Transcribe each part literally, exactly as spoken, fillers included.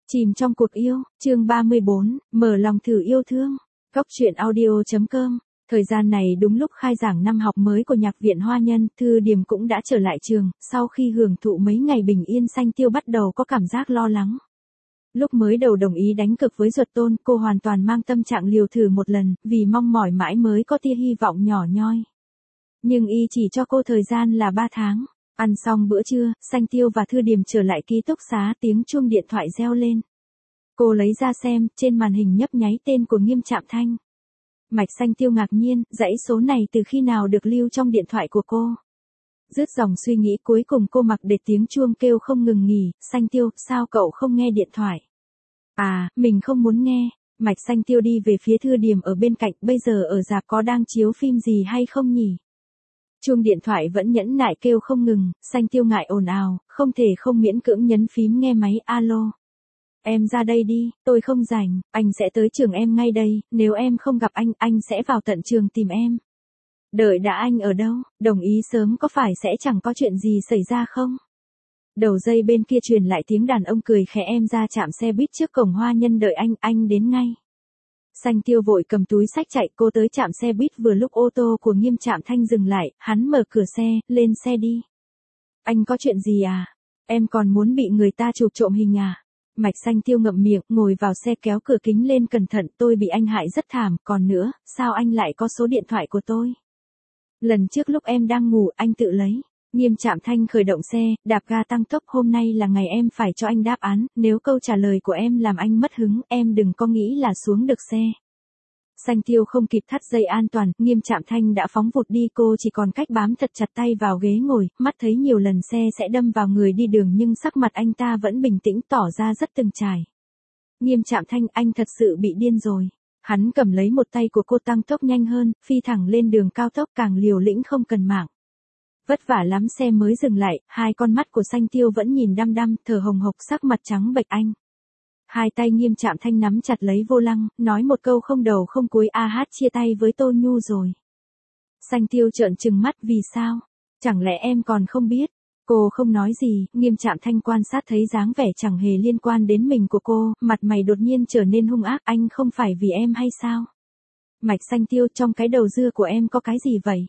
Chìm trong cuộc yêu, chương ba mươi bốn, mở lòng thử yêu thương. Góc truyện audio.com. Thời gian này đúng lúc khai giảng năm học mới của Nhạc viện Hoa Nhân, Thư Điềm cũng đã trở lại trường, sau khi hưởng thụ mấy ngày bình yên Xanh Tiêu bắt đầu có cảm giác lo lắng. Lúc mới đầu đồng ý đánh cược với Duật Tôn, cô hoàn toàn mang tâm trạng liều thử một lần, vì mong mỏi mãi mới có tia hy vọng nhỏ nhoi. Nhưng y chỉ cho cô thời gian là ba tháng. Ăn xong bữa trưa, Xanh Tiêu và Thư Điềm trở lại ký túc xá, tiếng chuông điện thoại reo lên. Cô lấy ra xem, trên màn hình nhấp nháy tên của Nghiêm Trạm Thanh. Mạch Xanh Tiêu ngạc nhiên, dãy số này từ khi nào được lưu trong điện thoại của cô. Dứt dòng suy nghĩ cuối cùng cô mặc để tiếng chuông kêu không ngừng nghỉ. Xanh Tiêu, sao cậu không nghe điện thoại? À, mình không muốn nghe. Mạch Xanh Tiêu đi về phía Thư Điềm ở bên cạnh, bây giờ ở rạp có đang chiếu phim gì hay không nhỉ? Chuông điện thoại vẫn nhẫn nại kêu không ngừng, Xanh Tiêu ngại ồn ào, không thể không miễn cưỡng nhấn phím nghe máy. Alo. Em ra đây đi, tôi không rảnh, anh sẽ tới trường em ngay đây, nếu em không gặp anh, anh sẽ vào tận trường tìm em. Đợi đã, anh ở đâu, đồng ý sớm có phải sẽ chẳng có chuyện gì xảy ra không? Đầu dây bên kia truyền lại tiếng đàn ông cười khẽ, em ra trạm xe buýt trước cổng Hoa Nhân đợi anh, anh đến ngay. Xanh Tiêu vội cầm túi xách chạy, cô tới trạm xe buýt vừa lúc ô tô của Nghiêm Trạm Thanh dừng lại, hắn mở cửa xe, lên xe đi. Anh có chuyện gì à? Em còn muốn bị người ta chụp trộm hình à? Mạch Xanh Tiêu ngậm miệng, ngồi vào xe kéo cửa kính lên, cẩn thận, tôi bị anh hại rất thảm, còn nữa, sao anh lại có số điện thoại của tôi? Lần trước lúc em đang ngủ, anh tự lấy. Nghiêm Trạm Thanh khởi động xe, đạp ga tăng tốc, hôm nay là ngày em phải cho anh đáp án, nếu câu trả lời của em làm anh mất hứng, em đừng có nghĩ là xuống được xe. Xanh Tiêu không kịp thắt dây an toàn, Nghiêm Trạm Thanh đã phóng vụt đi, cô chỉ còn cách bám thật chặt tay vào ghế ngồi, mắt thấy nhiều lần xe sẽ đâm vào người đi đường nhưng sắc mặt anh ta vẫn bình tĩnh, tỏ ra rất từng trải. Nghiêm Trạm Thanh, anh thật sự bị điên rồi. Hắn cầm lấy một tay của cô, tăng tốc nhanh hơn, phi thẳng lên đường cao tốc, càng liều lĩnh không cần mạng. Vất vả lắm xe mới dừng lại, hai con mắt của Xanh Tiêu vẫn nhìn đăm đăm, thở hồng hộc, sắc mặt trắng bệch. Anh. Hai tay Nghiêm Trạm Thanh nắm chặt lấy vô lăng, nói một câu không đầu không cuối, a hát chia tay với Tô Nhu rồi. Xanh Tiêu trợn trừng mắt, vì sao? Chẳng lẽ em còn không biết? Cô không nói gì, Nghiêm Trạm Thanh quan sát thấy dáng vẻ chẳng hề liên quan đến mình của cô, mặt mày đột nhiên trở nên hung ác, anh không phải vì em hay sao? Mạch Xanh Tiêu, trong cái đầu dưa của em có cái gì vậy?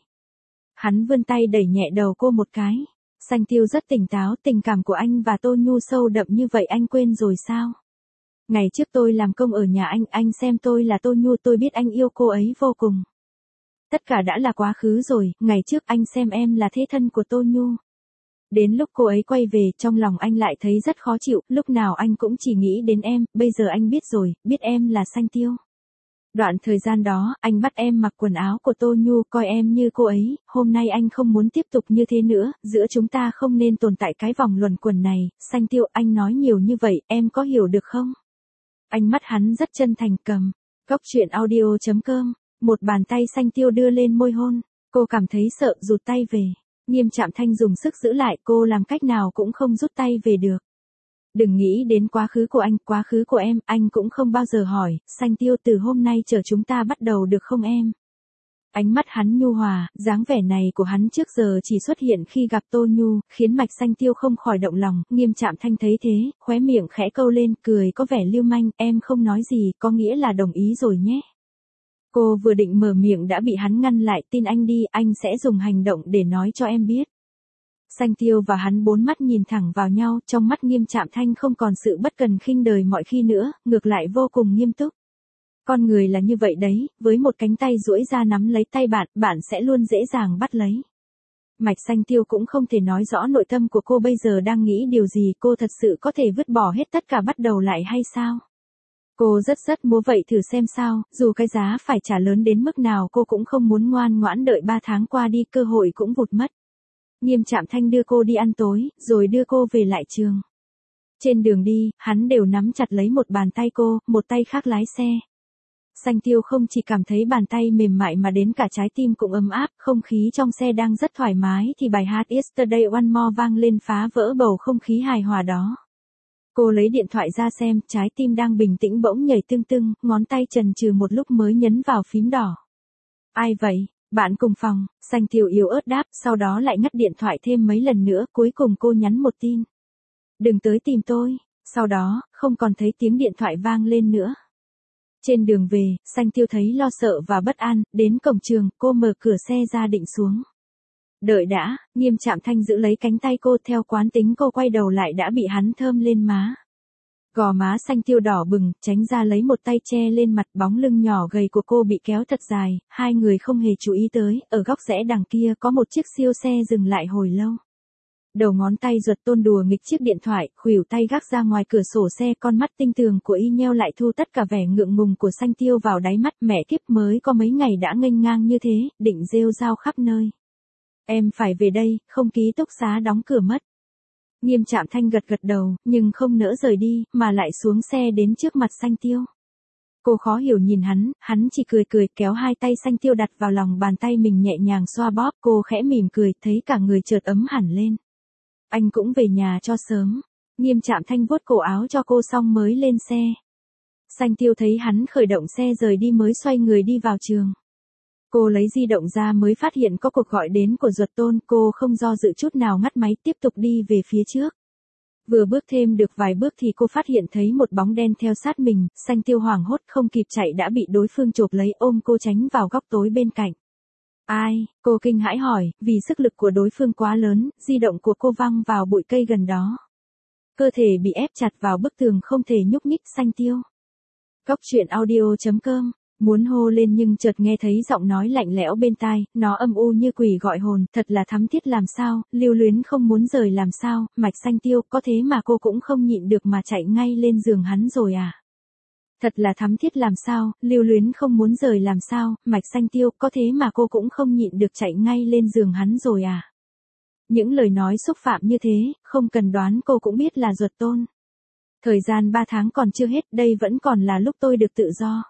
Hắn vươn tay đẩy nhẹ đầu cô một cái. Xanh Tiêu rất tỉnh táo, tình cảm của anh và Tô Nhu sâu đậm như vậy anh quên rồi sao? Ngày trước tôi làm công ở nhà anh, anh xem tôi là Tô Nhu, tôi biết anh yêu cô ấy vô cùng. Tất cả đã là quá khứ rồi, ngày trước anh xem em là thế thân của Tô Nhu. Đến lúc cô ấy quay về, trong lòng anh lại thấy rất khó chịu, lúc nào anh cũng chỉ nghĩ đến em, bây giờ anh biết rồi, biết em là Xanh Tiêu. Đoạn thời gian đó, anh bắt em mặc quần áo của Tô Nhu, coi em như cô ấy, hôm nay anh không muốn tiếp tục như thế nữa, giữa chúng ta không nên tồn tại cái vòng luẩn quẩn này. Xanh Tiêu, anh nói nhiều như vậy, em có hiểu được không? Ánh mắt hắn rất chân thành. Cầm. Góc truyện audio.com. Một bàn tay Xanh Tiêu đưa lên môi hôn, cô cảm thấy sợ, rụt tay về. Nghiêm Trạm Thanh dùng sức giữ lại, cô làm cách nào cũng không rút tay về được. Đừng nghĩ đến quá khứ của anh, quá khứ của em, anh cũng không bao giờ hỏi. Xanh Tiêu, từ hôm nay chờ chúng ta bắt đầu được không em? Ánh mắt hắn nhu hòa, dáng vẻ này của hắn trước giờ chỉ xuất hiện khi gặp Tô Nhu, khiến Mạch Xanh Tiêu không khỏi động lòng. Nghiêm Trạm Thanh thấy thế, khóe miệng khẽ câu lên, cười có vẻ lưu manh, em không nói gì, có nghĩa là đồng ý rồi nhé. Cô vừa định mở miệng đã bị hắn ngăn lại, tin anh đi, anh sẽ dùng hành động để nói cho em biết. Xanh Tiêu và hắn bốn mắt nhìn thẳng vào nhau, trong mắt Nghiêm Trạm Thanh không còn sự bất cần khinh đời mọi khi nữa, ngược lại vô cùng nghiêm túc. Con người là như vậy đấy, với một cánh tay duỗi ra nắm lấy tay bạn, bạn sẽ luôn dễ dàng bắt lấy. Mạch Xanh Tiêu cũng không thể nói rõ nội tâm của cô bây giờ đang nghĩ điều gì, cô thật sự có thể vứt bỏ hết tất cả bắt đầu lại hay sao? Cô rất rất muốn vậy, thử xem sao, dù cái giá phải trả lớn đến mức nào cô cũng không muốn ngoan ngoãn đợi ba tháng qua đi, cơ hội cũng vụt mất. Nghiêm Trạm Thanh đưa cô đi ăn tối, rồi đưa cô về lại trường. Trên đường đi, hắn đều nắm chặt lấy một bàn tay cô, một tay khác lái xe. Xanh Tiêu không chỉ cảm thấy bàn tay mềm mại mà đến cả trái tim cũng ấm áp, không khí trong xe đang rất thoải mái thì bài hát Yesterday One More vang lên, phá vỡ bầu không khí hài hòa đó. Cô lấy điện thoại ra xem, trái tim đang bình tĩnh bỗng nhảy tưng tưng, ngón tay chần chừ một lúc mới nhấn vào phím đỏ. Ai vậy? Bạn cùng phòng, Xanh Tiêu yếu ớt đáp, sau đó lại ngắt điện thoại thêm mấy lần nữa, cuối cùng cô nhắn một tin. Đừng tới tìm tôi. Sau đó, không còn thấy tiếng điện thoại vang lên nữa. Trên đường về, Xanh Tiêu thấy lo sợ và bất an, đến cổng trường, cô mở cửa xe ra định xuống. Đợi đã, Nghiêm Trạm Thanh giữ lấy cánh tay cô, theo quán tính cô quay đầu lại đã bị hắn thơm lên má. Gò má Xanh Tiêu đỏ bừng, tránh ra lấy một tay che lên mặt, bóng lưng nhỏ gầy của cô bị kéo thật dài, hai người không hề chú ý tới, ở góc rẽ đằng kia có một chiếc siêu xe dừng lại hồi lâu. Đầu ngón tay Duật Tôn đùa nghịch chiếc điện thoại, khuỷu tay gác ra ngoài cửa sổ xe, con mắt tinh tường của y nheo lại thu tất cả vẻ ngượng ngùng của Xanh Tiêu vào đáy mắt. Mẹ kiếp, mới có mấy ngày đã nghênh ngang như thế, định rêu rao khắp nơi. Em phải về đây, không ký túc xá đóng cửa mất. Nghiêm Trạm Thanh gật gật đầu, nhưng không nỡ rời đi, mà lại xuống xe đến trước mặt Xanh Tiêu. Cô khó hiểu nhìn hắn, hắn chỉ cười cười kéo hai tay Xanh Tiêu đặt vào lòng bàn tay mình nhẹ nhàng xoa bóp. Cô khẽ mỉm cười, thấy cả người chợt ấm hẳn lên. Anh cũng về nhà cho sớm. Nghiêm Trạm Thanh vuốt cổ áo cho cô xong mới lên xe. Xanh Tiêu thấy hắn khởi động xe rời đi mới xoay người đi vào trường. Cô lấy di động ra mới phát hiện có cuộc gọi đến của Duật Tôn, cô không do dự chút nào ngắt máy tiếp tục đi về phía trước. Vừa bước thêm được vài bước thì cô phát hiện thấy một bóng đen theo sát mình, Xanh Tiêu hoảng hốt không kịp chạy đã bị đối phương chộp lấy ôm cô tránh vào góc tối bên cạnh. Ai, cô kinh hãi hỏi, vì sức lực của đối phương quá lớn, di động của cô văng vào bụi cây gần đó. Cơ thể bị ép chặt vào bức tường không thể nhúc nhích. Xanh Tiêu. Cóc truyện audio chấm com. Muốn hô lên nhưng chợt nghe thấy giọng nói lạnh lẽo bên tai, nó âm u như quỷ gọi hồn, thật là thắm thiết làm sao, lưu luyến không muốn rời làm sao, mạch Xanh Tiêu, có thế mà cô cũng không nhịn được mà chạy ngay lên giường hắn rồi à. Thật là thắm thiết làm sao, lưu luyến không muốn rời làm sao, mạch Xanh Tiêu, có thế mà cô cũng không nhịn được chạy ngay lên giường hắn rồi à. Những lời nói xúc phạm như thế, không cần đoán cô cũng biết là Duật Tôn. Thời gian ba tháng còn chưa hết, đây vẫn còn là lúc tôi được tự do.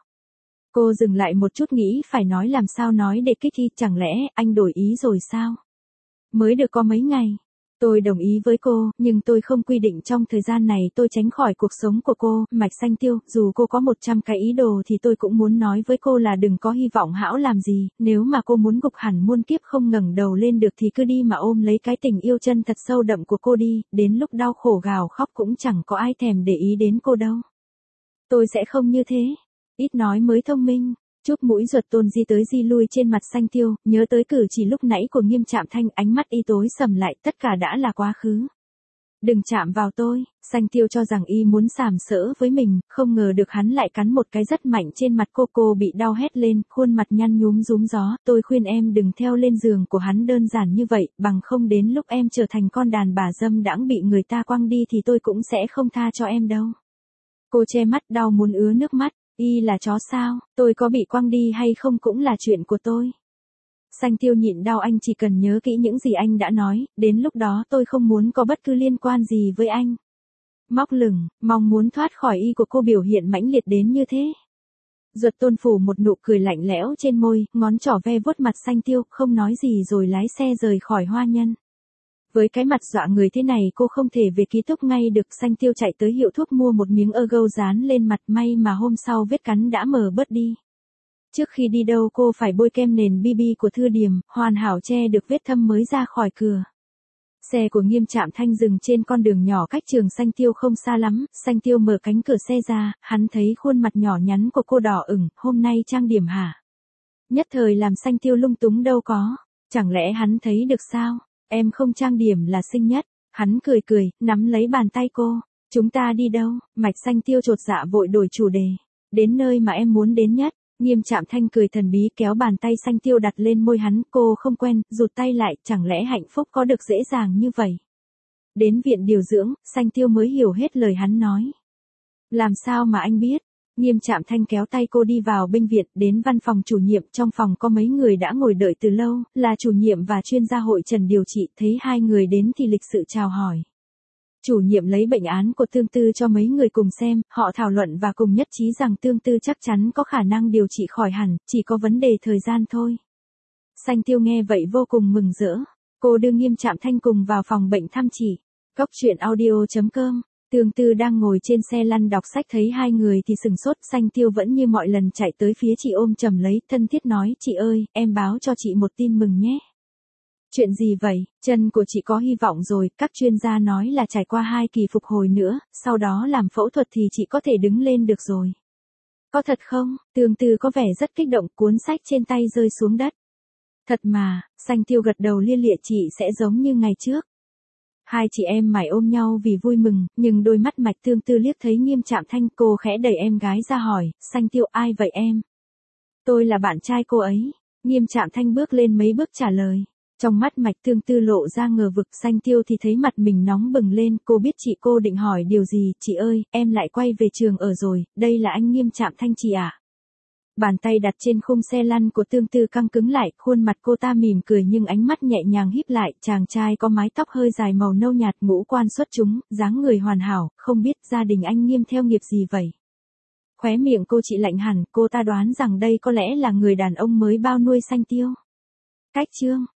Cô dừng lại một chút nghĩ phải nói làm sao nói để kích thi, chẳng lẽ anh đổi ý rồi sao? Mới được có mấy ngày. Tôi đồng ý với cô, nhưng tôi không quy định trong thời gian này tôi tránh khỏi cuộc sống của cô, mạch Xanh Tiêu, dù cô có một trăm cái ý đồ thì tôi cũng muốn nói với cô là đừng có hy vọng hão làm gì, nếu mà cô muốn gục hẳn muôn kiếp không ngẩng đầu lên được thì cứ đi mà ôm lấy cái tình yêu chân thật sâu đậm của cô đi, đến lúc đau khổ gào khóc cũng chẳng có ai thèm để ý đến cô đâu. Tôi sẽ không như thế. Ít nói mới thông minh. Chúc mũi Duật Tôn di tới di lui trên mặt Xanh Tiêu, nhớ tới cử chỉ lúc nãy của Nghiêm Trạm Thanh, ánh mắt y tối sầm lại, tất cả đã là quá khứ. Đừng chạm vào tôi. Xanh Tiêu cho rằng y muốn sàm sỡ với mình, không ngờ được hắn lại cắn một cái rất mạnh trên mặt cô. Cô bị đau hét lên, khuôn mặt nhăn nhúm rúm gió. Tôi khuyên em đừng theo lên giường của hắn đơn giản như vậy, bằng không đến lúc em trở thành con đàn bà dâm đãng bị người ta quăng đi thì tôi cũng sẽ không tha cho em đâu. Cô che mắt đau muốn ứa nước mắt. Y là chó sao, tôi có bị quăng đi hay không cũng là chuyện của tôi. Xanh Tiêu nhịn đau, anh chỉ cần nhớ kỹ những gì anh đã nói, đến lúc đó tôi không muốn có bất cứ liên quan gì với anh. Móc lửng, mong muốn thoát khỏi y của cô biểu hiện mãnh liệt đến như thế. Duật Tôn phủ một nụ cười lạnh lẽo trên môi, ngón trỏ ve vuốt mặt Xanh Tiêu, không nói gì rồi lái xe rời khỏi Hoa Nhân. Với cái mặt dọa người thế này cô không thể về ký túc ngay được. Xanh Tiêu chạy tới hiệu thuốc mua một miếng Ergo dán lên mặt, may mà hôm sau vết cắn đã mờ bớt đi. Trước khi đi đâu cô phải bôi kem nền bê bê của Thư Điềm, hoàn hảo che được vết thâm mới ra khỏi cửa. Xe của Nghiêm Trạm Thanh dừng trên con đường nhỏ cách trường Xanh Tiêu không xa lắm. Xanh Tiêu mở cánh cửa xe ra, hắn thấy khuôn mặt nhỏ nhắn của cô đỏ ửng, hôm nay trang điểm hả? Nhất thời làm Xanh Tiêu lung túng đâu có, chẳng lẽ hắn thấy được sao? Em không trang điểm là xinh nhất. Hắn cười cười, nắm lấy bàn tay cô. Chúng ta đi đâu? Mạch Xanh Tiêu chột dạ vội đổi chủ đề. Đến nơi mà em muốn đến nhất. Nghiêm Trạm Thanh cười thần bí kéo bàn tay Xanh Tiêu đặt lên môi hắn. Cô không quen, rụt tay lại, chẳng lẽ hạnh phúc có được dễ dàng như vậy? Đến viện điều dưỡng, Xanh Tiêu mới hiểu hết lời hắn nói. Làm sao mà anh biết? Nghiêm Trạm Thanh kéo tay cô đi vào bệnh viện, đến văn phòng chủ nhiệm, trong phòng có mấy người đã ngồi đợi từ lâu, là chủ nhiệm và chuyên gia hội trần điều trị, thấy hai người đến thì lịch sự chào hỏi. Chủ nhiệm lấy bệnh án của Tương Tư cho mấy người cùng xem, họ thảo luận và cùng nhất trí rằng Tương Tư chắc chắn có khả năng điều trị khỏi hẳn, chỉ có vấn đề thời gian thôi. Xanh Tiêu nghe vậy vô cùng mừng rỡ, cô đưa Nghiêm Trạm Thanh cùng vào phòng bệnh thăm chỉ. Cóc truyện audio chấm com. Tương Tư đang ngồi trên xe lăn đọc sách thấy hai người thì sừng sốt. Xanh Tiêu vẫn như mọi lần chạy tới phía chị ôm chầm lấy, thân thiết nói, chị ơi, em báo cho chị một tin mừng nhé. Chuyện gì vậy, chân của chị có hy vọng rồi, các chuyên gia nói là trải qua hai kỳ phục hồi nữa, sau đó làm phẫu thuật thì chị có thể đứng lên được rồi. Có thật không? Tương Tư có vẻ rất kích động, cuốn sách trên tay rơi xuống đất. Thật mà, Xanh Tiêu gật đầu lia lịa, chị sẽ giống như ngày trước. Hai chị em mải ôm nhau vì vui mừng, nhưng đôi mắt Mạch Tương Tư liếc thấy Nghiêm Trạm Thanh, cô khẽ đẩy em gái ra hỏi, Xanh Tiêu ai vậy em? Tôi là bạn trai cô ấy. Nghiêm Trạm Thanh bước lên mấy bước trả lời. Trong mắt Mạch Tương Tư lộ ra ngờ vực, Xanh Tiêu thì thấy mặt mình nóng bừng lên, cô biết chị cô định hỏi điều gì, chị ơi, em lại quay về trường ở rồi, đây là anh Nghiêm Trạm Thanh chị ạ. Bàn tay đặt trên khung xe lăn của Tương Tư căng cứng lại, khuôn mặt cô ta mỉm cười nhưng ánh mắt nhẹ nhàng híp lại, chàng trai có mái tóc hơi dài màu nâu nhạt, ngũ quan xuất chúng, dáng người hoàn hảo, không biết gia đình anh Nghiêm theo nghiệp gì vậy. Khóe miệng cô chị lạnh hẳn, cô ta đoán rằng đây có lẽ là người đàn ông mới bao nuôi Xanh Tiêu. Cách chương